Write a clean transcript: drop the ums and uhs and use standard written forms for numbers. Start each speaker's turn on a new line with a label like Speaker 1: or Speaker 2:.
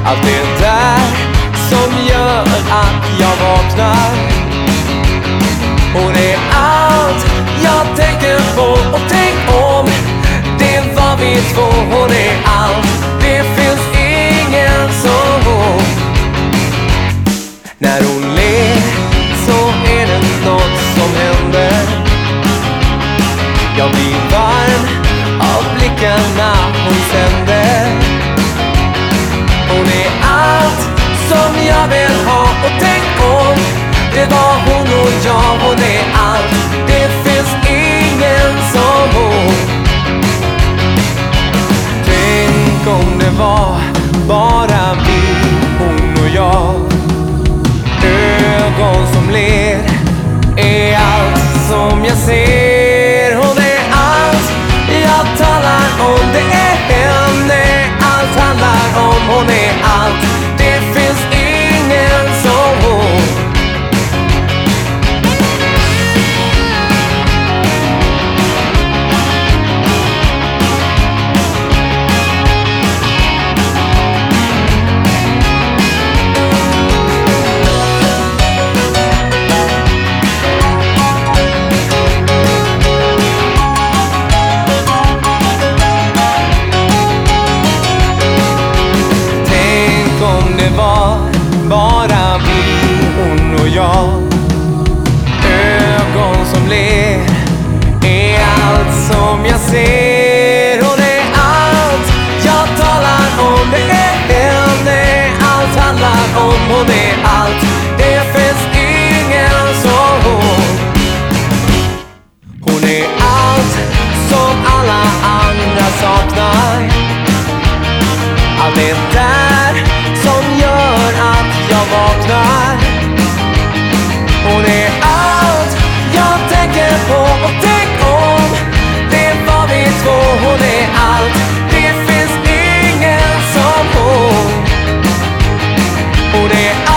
Speaker 1: Allt det där som gör att jag vaknar. Hon är allt jag tänker på. Och tänk om det var vi två. Hon är allt, det finns ingen som hon. När hon ler så är det något som händer. Jag blir varm av blickarna hon sänder. Hon är allt som jag vill ha. Och tänk om det var hon och jag. Hon är allt, det finns ingen som hon. Tänk om det var bara vi, hon och jag. Ögon som ler är allt som jag ser. Hon är allt jag talar om. Det är henne allt handlar om. Hon är allt, det finns ingen som hon. Det var bara vi, hon och jag. Ögon som ler är allt som jag ser. Hon är allt jag talar om. Det är henne allt handlar om. Hon är allt, det finns ingen som hon. Hon är allt som alla andra saknar. Allt det där som gör att jag vaknar. Hon är allt jag tänker på. Och tänk om det var vi två. Hon är allt, det finns ingen som hon. Hon är allt.